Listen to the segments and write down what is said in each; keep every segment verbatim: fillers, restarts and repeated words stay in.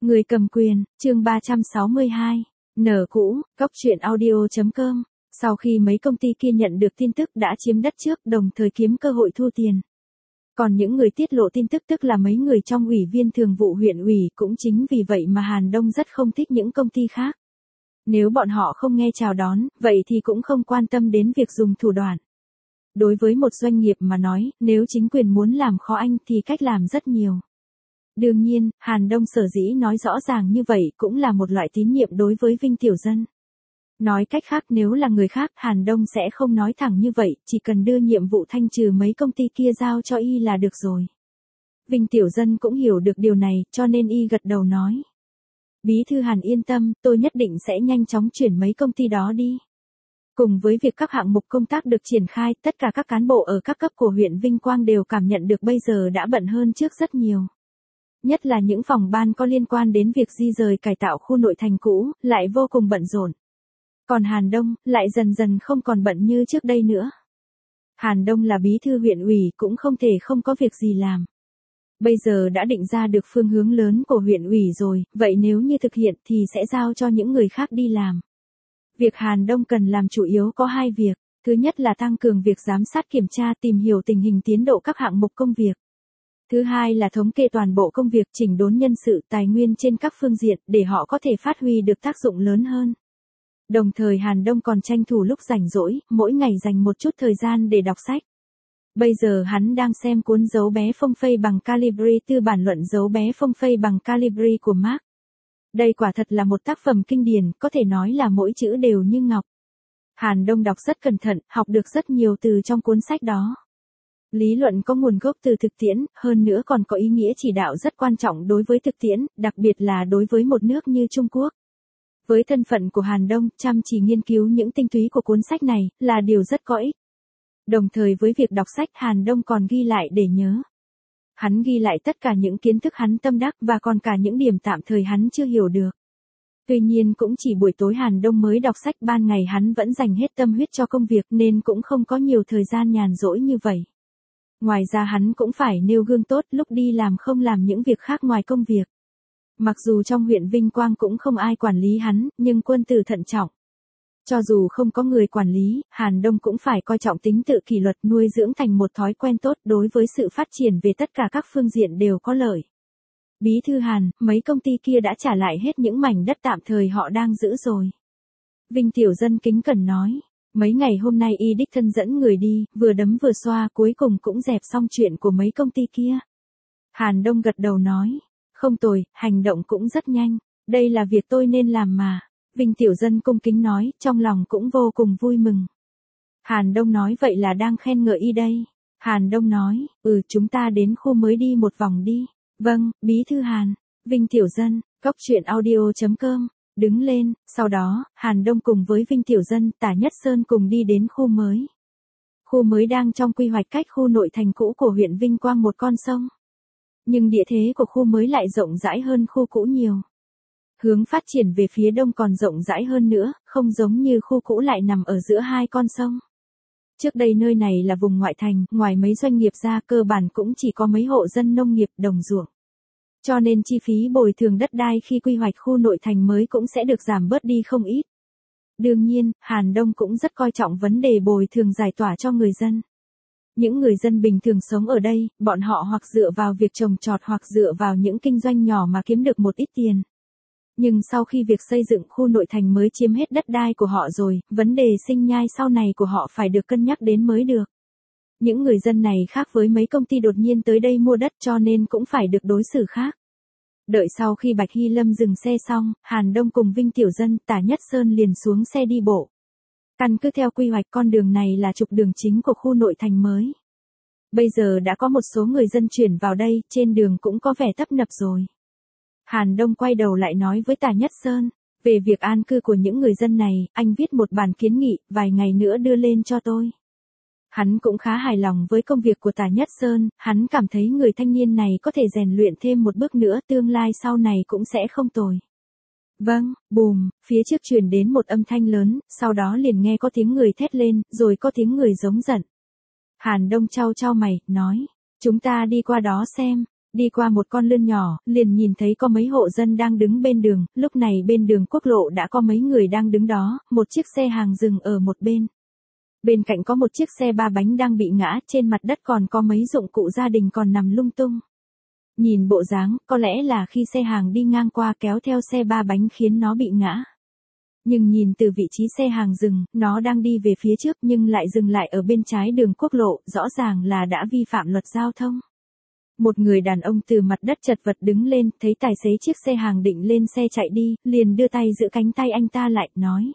Người cầm quyền, chương ba trăm sáu mươi hai, nở cũ, góc truyện audio.com. Sau khi mấy công ty kia nhận được tin tức đã chiếm đất trước, đồng thời kiếm cơ hội thu tiền. Còn những người tiết lộ tin tức tức là mấy người trong ủy viên thường vụ huyện ủy, cũng chính vì vậy mà Hàn Đông rất không thích những công ty khác. Nếu bọn họ không nghe chào đón, vậy thì cũng không quan tâm đến việc dùng thủ đoạn. Đối với một doanh nghiệp mà nói, nếu chính quyền muốn làm khó anh thì cách làm rất nhiều. Đương nhiên, Hàn Đông sở dĩ nói rõ ràng như vậy cũng là một loại tín nhiệm đối với Vinh Tiểu Dân. Nói cách khác, nếu là người khác, Hàn Đông sẽ không nói thẳng như vậy, chỉ cần đưa nhiệm vụ thanh trừ mấy công ty kia giao cho y là được rồi. Vinh Tiểu Dân cũng hiểu được điều này, cho nên y gật đầu nói. Bí thư Hàn yên tâm, tôi nhất định sẽ nhanh chóng chuyển mấy công ty đó đi. Cùng với việc các hạng mục công tác được triển khai, tất cả các cán bộ ở các cấp của huyện Vinh Quang đều cảm nhận được bây giờ đã bận hơn trước rất nhiều. Nhất là những phòng ban có liên quan đến việc di rời cải tạo khu nội thành cũ, lại vô cùng bận rộn. Còn Hàn Đông, lại dần dần không còn bận như trước đây nữa. Hàn Đông là bí thư huyện ủy cũng không thể không có việc gì làm. Bây giờ đã định ra được phương hướng lớn của huyện ủy rồi, vậy nếu như thực hiện thì sẽ giao cho những người khác đi làm. Việc Hàn Đông cần làm chủ yếu có hai việc. Thứ nhất là tăng cường việc giám sát kiểm tra, tìm hiểu tình hình tiến độ các hạng mục công việc. Thứ hai là thống kê toàn bộ công việc, chỉnh đốn nhân sự, tài nguyên trên các phương diện để họ có thể phát huy được tác dụng lớn hơn. Đồng thời Hàn Đông còn tranh thủ lúc rảnh rỗi, mỗi ngày dành một chút thời gian để đọc sách. Bây giờ hắn đang xem cuốn Dấu bé phông phây bằng Calibri, tư bản luận Dấu bé phông phây bằng Calibri của Marx. Đây quả thật là một tác phẩm kinh điển, có thể nói là mỗi chữ đều như ngọc. Hàn Đông đọc rất cẩn thận, học được rất nhiều từ trong cuốn sách đó. Lý luận có nguồn gốc từ thực tiễn, hơn nữa còn có ý nghĩa chỉ đạo rất quan trọng đối với thực tiễn, đặc biệt là đối với một nước như Trung Quốc. Với thân phận của Hàn Đông, chăm chỉ nghiên cứu những tinh túy của cuốn sách này, là điều rất có ích. Đồng thời với việc đọc sách, Hàn Đông còn ghi lại để nhớ. Hắn ghi lại tất cả những kiến thức hắn tâm đắc và còn cả những điểm tạm thời hắn chưa hiểu được. Tuy nhiên cũng chỉ buổi tối Hàn Đông mới đọc sách, ban ngày hắn vẫn dành hết tâm huyết cho công việc nên cũng không có nhiều thời gian nhàn rỗi như vậy. Ngoài ra hắn cũng phải nêu gương tốt, lúc đi làm không làm những việc khác ngoài công việc. Mặc dù trong huyện Vinh Quang cũng không ai quản lý hắn, nhưng quân tử thận trọng. Cho dù không có người quản lý, Hàn Đông cũng phải coi trọng tính tự kỷ luật, nuôi dưỡng thành một thói quen tốt, đối với sự phát triển về tất cả các phương diện đều có lợi. Bí thư Hàn, mấy công ty kia đã trả lại hết những mảnh đất tạm thời họ đang giữ rồi. Vinh Tiểu Dân kính cẩn nói. Mấy ngày hôm nay y đích thân dẫn người đi, vừa đấm vừa xoa, cuối cùng cũng dẹp xong chuyện của mấy công ty kia. Hàn Đông gật đầu nói. Không tồi, hành động cũng rất nhanh. Đây là việc tôi nên làm mà. Vinh Tiểu Dân cung kính nói, trong lòng cũng vô cùng vui mừng. Hàn Đông nói vậy là đang khen ngợi y đây. Hàn Đông nói, ừ chúng ta đến khu mới đi một vòng đi. Vâng, bí thư Hàn. Vinh Tiểu Dân, góc truyện audio.com. Đứng lên, sau đó, Hàn Đông cùng với Vinh Tiểu Dân, Tả Nhất Sơn cùng đi đến khu mới. Khu mới đang trong quy hoạch cách khu nội thành cũ của huyện Vinh Quang một con sông. Nhưng địa thế của khu mới lại rộng rãi hơn khu cũ nhiều. Hướng phát triển về phía đông còn rộng rãi hơn nữa, không giống như khu cũ lại nằm ở giữa hai con sông. Trước đây nơi này là vùng ngoại thành, ngoài mấy doanh nghiệp ra cơ bản cũng chỉ có mấy hộ dân nông nghiệp, đồng ruộng. Cho nên chi phí bồi thường đất đai khi quy hoạch khu nội thành mới cũng sẽ được giảm bớt đi không ít. Đương nhiên, Hàn Đông cũng rất coi trọng vấn đề bồi thường giải tỏa cho người dân. Những người dân bình thường sống ở đây, bọn họ hoặc dựa vào việc trồng trọt hoặc dựa vào những kinh doanh nhỏ mà kiếm được một ít tiền. Nhưng sau khi việc xây dựng khu nội thành mới chiếm hết đất đai của họ rồi, vấn đề sinh nhai sau này của họ phải được cân nhắc đến mới được. Những người dân này khác với mấy công ty đột nhiên tới đây mua đất, cho nên cũng phải được đối xử khác. Đợi sau khi Bạch Hy Lâm dừng xe xong, Hàn Đông cùng Vinh Tiểu Dân, Tả Nhất Sơn liền xuống xe đi bộ. Căn cứ theo quy hoạch con đường này là trục đường chính của khu nội thành mới. Bây giờ đã có một số người dân chuyển vào đây, trên đường cũng có vẻ tấp nập rồi. Hàn Đông quay đầu lại nói với Tả Nhất Sơn, về việc an cư của những người dân này, anh viết một bản kiến nghị, vài ngày nữa đưa lên cho tôi. Hắn cũng khá hài lòng với công việc của Tả Nhất Sơn, hắn cảm thấy người thanh niên này có thể rèn luyện thêm một bước nữa, tương lai sau này cũng sẽ không tồi. Vâng, bùm, phía trước truyền đến một âm thanh lớn, sau đó liền nghe có tiếng người thét lên, rồi có tiếng người giống giận. Hàn Đông chau chau mày, nói, chúng ta đi qua đó xem. Đi qua một con lươn nhỏ, liền nhìn thấy có mấy hộ dân đang đứng bên đường, lúc này bên đường quốc lộ đã có mấy người đang đứng đó, một chiếc xe hàng dừng ở một bên. Bên cạnh có một chiếc xe ba bánh đang bị ngã, trên mặt đất còn có mấy dụng cụ gia đình còn nằm lung tung. Nhìn bộ dáng, có lẽ là khi xe hàng đi ngang qua kéo theo xe ba bánh khiến nó bị ngã. Nhưng nhìn từ vị trí xe hàng dừng, nó đang đi về phía trước nhưng lại dừng lại ở bên trái đường quốc lộ, rõ ràng là đã vi phạm luật giao thông. Một người đàn ông từ mặt đất chật vật đứng lên, thấy tài xế chiếc xe hàng định lên xe chạy đi, liền đưa tay giữ cánh tay anh ta lại, nói.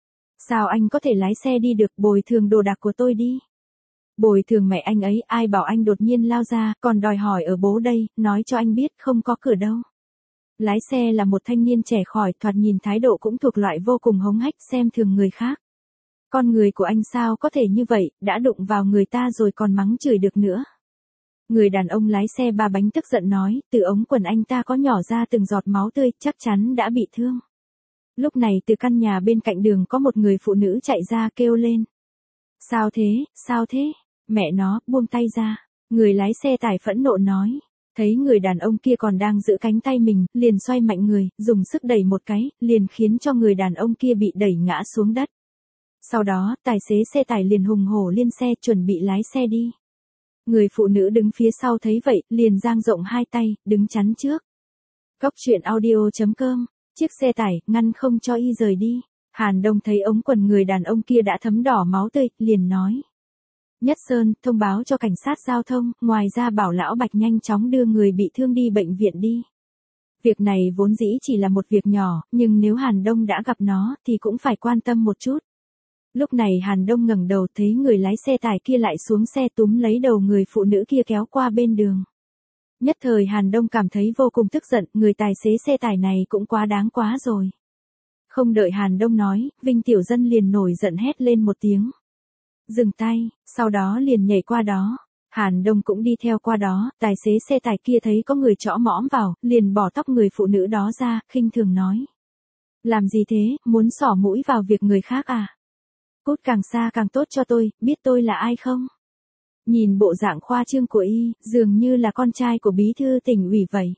Sao anh có thể lái xe đi được, bồi thường đồ đạc của tôi đi. Bồi thường mẹ anh ấy, ai bảo anh đột nhiên lao ra, còn đòi hỏi ở bố đây, nói cho anh biết không có cửa đâu. Lái xe là một thanh niên trẻ khỏi, thoạt nhìn thái độ cũng thuộc loại vô cùng hống hách, xem thường người khác. Con người của anh sao có thể như vậy, đã đụng vào người ta rồi còn mắng chửi được nữa. Người đàn ông lái xe ba bánh tức giận nói, từ ống quần anh ta có nhỏ ra từng giọt máu tươi, chắc chắn đã bị thương. Lúc này từ căn nhà bên cạnh đường có một người phụ nữ chạy ra kêu lên. Sao thế, sao thế, mẹ nó, buông tay ra. Người lái xe tải phẫn nộ nói. Thấy người đàn ông kia còn đang giữ cánh tay mình, liền xoay mạnh người, dùng sức đẩy một cái, liền khiến cho người đàn ông kia bị đẩy ngã xuống đất. Sau đó, tài xế xe tải liền hùng hổ lên xe chuẩn bị lái xe đi. Người phụ nữ đứng phía sau thấy vậy, liền dang rộng hai tay, đứng chắn trước. Góc truyện audio chấm com, chiếc xe tải, ngăn không cho y rời đi. Hàn Đông thấy ống quần người đàn ông kia đã thấm đỏ máu tươi, liền nói. Nhất Sơn, thông báo cho cảnh sát giao thông, ngoài ra bảo lão Bạch nhanh chóng đưa người bị thương đi bệnh viện đi. Việc này vốn dĩ chỉ là một việc nhỏ, nhưng nếu Hàn Đông đã gặp nó, thì cũng phải quan tâm một chút. Lúc này Hàn Đông ngẩng đầu thấy người lái xe tải kia lại xuống xe túm lấy đầu người phụ nữ kia kéo qua bên đường. Nhất thời Hàn Đông cảm thấy vô cùng tức giận, người tài xế xe tải này cũng quá đáng quá rồi. Không đợi Hàn Đông nói, Vinh Tiểu Dân liền nổi giận hét lên một tiếng. Dừng tay, sau đó liền nhảy qua đó. Hàn Đông cũng đi theo qua đó, tài xế xe tải kia thấy có người trõ mõm vào, liền bỏ tóc người phụ nữ đó ra, khinh thường nói. Làm gì thế, muốn xỏ mũi vào việc người khác à? Cút càng xa càng tốt cho tôi, biết tôi là ai không? Nhìn bộ dạng khoa trương của y, dường như là con trai của bí thư tỉnh ủy vậy.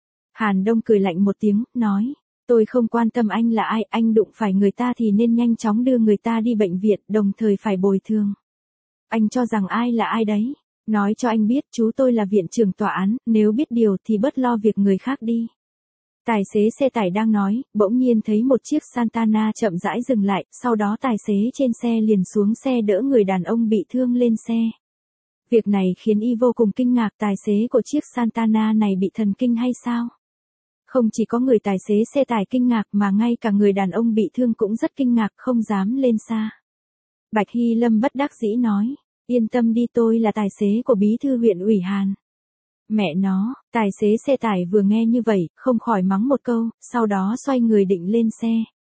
Hàn Đông cười lạnh một tiếng, nói. Tôi không quan tâm anh là ai, anh đụng phải người ta thì nên nhanh chóng đưa người ta đi bệnh viện, đồng thời phải bồi thường. Anh cho rằng ai là ai đấy? Nói cho anh biết chú tôi là viện trưởng tòa án, nếu biết điều thì bớt lo việc người khác đi. Tài xế xe tải đang nói, bỗng nhiên thấy một chiếc Santana chậm rãi dừng lại, sau đó tài xế trên xe liền xuống xe đỡ người đàn ông bị thương lên xe. Việc này khiến y vô cùng kinh ngạc, tài xế của chiếc Santana này bị thần kinh hay sao? Không chỉ có người tài xế xe tải kinh ngạc mà ngay cả người đàn ông bị thương cũng rất kinh ngạc, không dám lên xa. Bạch Hy Lâm bất đắc dĩ nói, yên tâm đi, tôi là tài xế của bí thư huyện ủy Hàn. Mẹ nó, tài xế xe tải vừa nghe như vậy, không khỏi mắng một câu, sau đó xoay người định lên xe.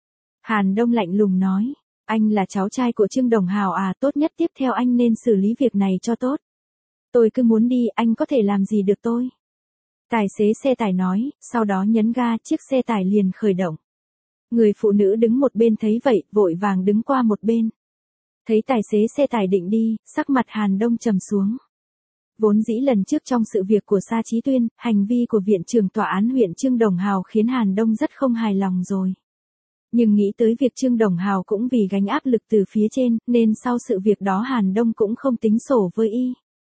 Hàn Đông lạnh lùng nói, anh là cháu trai của Trương Đồng Hào à, tốt nhất tiếp theo anh nên xử lý việc này cho tốt. Tôi cứ muốn đi, anh có thể làm gì được tôi? Tài xế xe tải nói, sau đó nhấn ga, chiếc xe tải liền khởi động. Người phụ nữ đứng một bên thấy vậy, vội vàng đứng qua một bên. Thấy tài xế xe tải định đi, sắc mặt Hàn Đông trầm xuống. Vốn dĩ lần trước trong sự việc của Sa Chí Tuyên, hành vi của viện trưởng tòa án huyện Trương Đồng Hào khiến Hàn Đông rất không hài lòng rồi. Nhưng nghĩ tới việc Trương Đồng Hào cũng vì gánh áp lực từ phía trên, nên sau sự việc đó Hàn Đông cũng không tính sổ với y.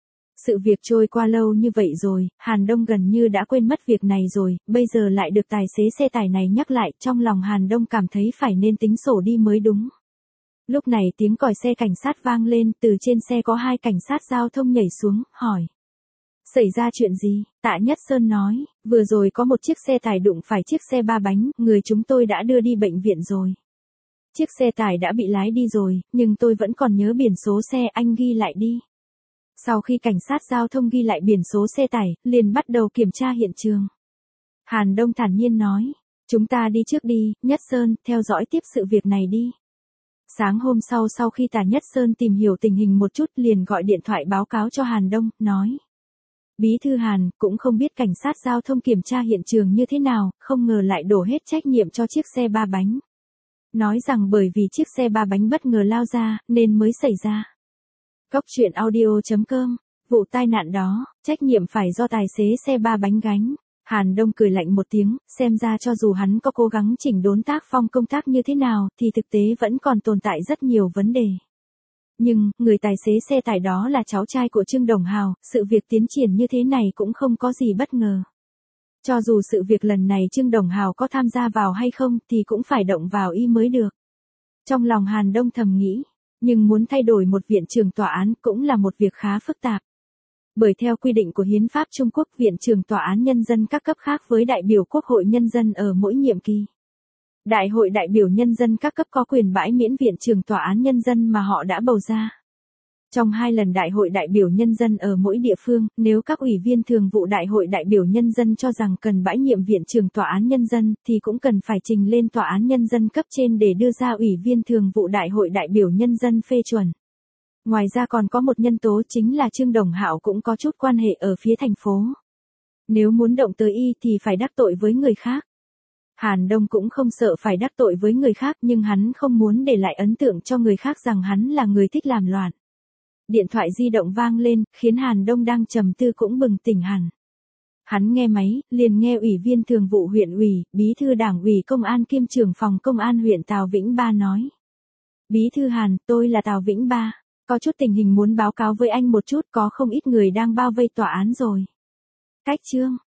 Sự việc trôi qua lâu như vậy rồi, Hàn Đông gần như đã quên mất việc này rồi, bây giờ lại được tài xế xe tải này nhắc lại, trong lòng Hàn Đông cảm thấy phải nên tính sổ đi mới đúng. Lúc này tiếng còi xe cảnh sát vang lên, từ trên xe có hai cảnh sát giao thông nhảy xuống, hỏi. Xảy ra chuyện gì? Tạ Nhất Sơn nói, vừa rồi có một chiếc xe tải đụng phải chiếc xe ba bánh, người chúng tôi đã đưa đi bệnh viện rồi. Chiếc xe tải đã bị lái đi rồi, nhưng tôi vẫn còn nhớ biển số xe, anh ghi lại đi. Sau khi cảnh sát giao thông ghi lại biển số xe tải, liền bắt đầu kiểm tra hiện trường. Hàn Đông thản nhiên nói, chúng ta đi trước đi, Nhất Sơn, theo dõi tiếp sự việc này đi. Sáng hôm sau sau khi Tạ Nhất Sơn tìm hiểu tình hình một chút liền gọi điện thoại báo cáo cho Hàn Đông, nói. Bí thư Hàn, cũng không biết cảnh sát giao thông kiểm tra hiện trường như thế nào, không ngờ lại đổ hết trách nhiệm cho chiếc xe ba bánh. Nói rằng bởi vì chiếc xe ba bánh bất ngờ lao ra, nên mới xảy ra. Góc truyện audio chấm com Vụ tai nạn đó, trách nhiệm phải do tài xế xe ba bánh gánh. Hàn Đông cười lạnh một tiếng, xem ra cho dù hắn có cố gắng chỉnh đốn tác phong công tác như thế nào thì thực tế vẫn còn tồn tại rất nhiều vấn đề. Nhưng, người tài xế xe tải đó là cháu trai của Trương Đồng Hào, sự việc tiến triển như thế này cũng không có gì bất ngờ. Cho dù sự việc lần này Trương Đồng Hào có tham gia vào hay không thì cũng phải động vào y mới được. Trong lòng Hàn Đông thầm nghĩ, nhưng muốn thay đổi một viện trưởng tòa án cũng là một việc khá phức tạp. Bởi theo quy định của Hiến pháp Trung Quốc, viện trưởng tòa án nhân dân các cấp khác với đại biểu Quốc hội nhân dân ở mỗi nhiệm kỳ. Đại hội đại biểu nhân dân các cấp có quyền bãi miễn viện trưởng tòa án nhân dân mà họ đã bầu ra. Trong hai lần đại hội đại biểu nhân dân ở mỗi địa phương, nếu các ủy viên thường vụ đại hội đại biểu nhân dân cho rằng cần bãi nhiệm viện trưởng tòa án nhân dân thì cũng cần phải trình lên tòa án nhân dân cấp trên để đưa ra ủy viên thường vụ đại hội đại biểu nhân dân phê chuẩn. Ngoài ra còn có một nhân tố chính là Trương Đồng Hạo cũng có chút quan hệ ở phía thành phố. Nếu muốn động tới y thì phải đắc tội với người khác. Hàn Đông cũng không sợ phải đắc tội với người khác nhưng hắn không muốn để lại ấn tượng cho người khác rằng hắn là người thích làm loạn. Điện thoại di động vang lên, khiến Hàn Đông đang trầm tư cũng bừng tỉnh hẳn. Hắn nghe máy, liền nghe ủy viên thường vụ huyện ủy, bí thư đảng ủy công an kiêm trưởng phòng công an huyện Tào Vĩnh Ba nói. Bí thư Hàn, tôi là Tào Vĩnh Ba. Có chút tình hình muốn báo cáo với anh một chút, có không ít người đang bao vây tòa án rồi. Cách Trương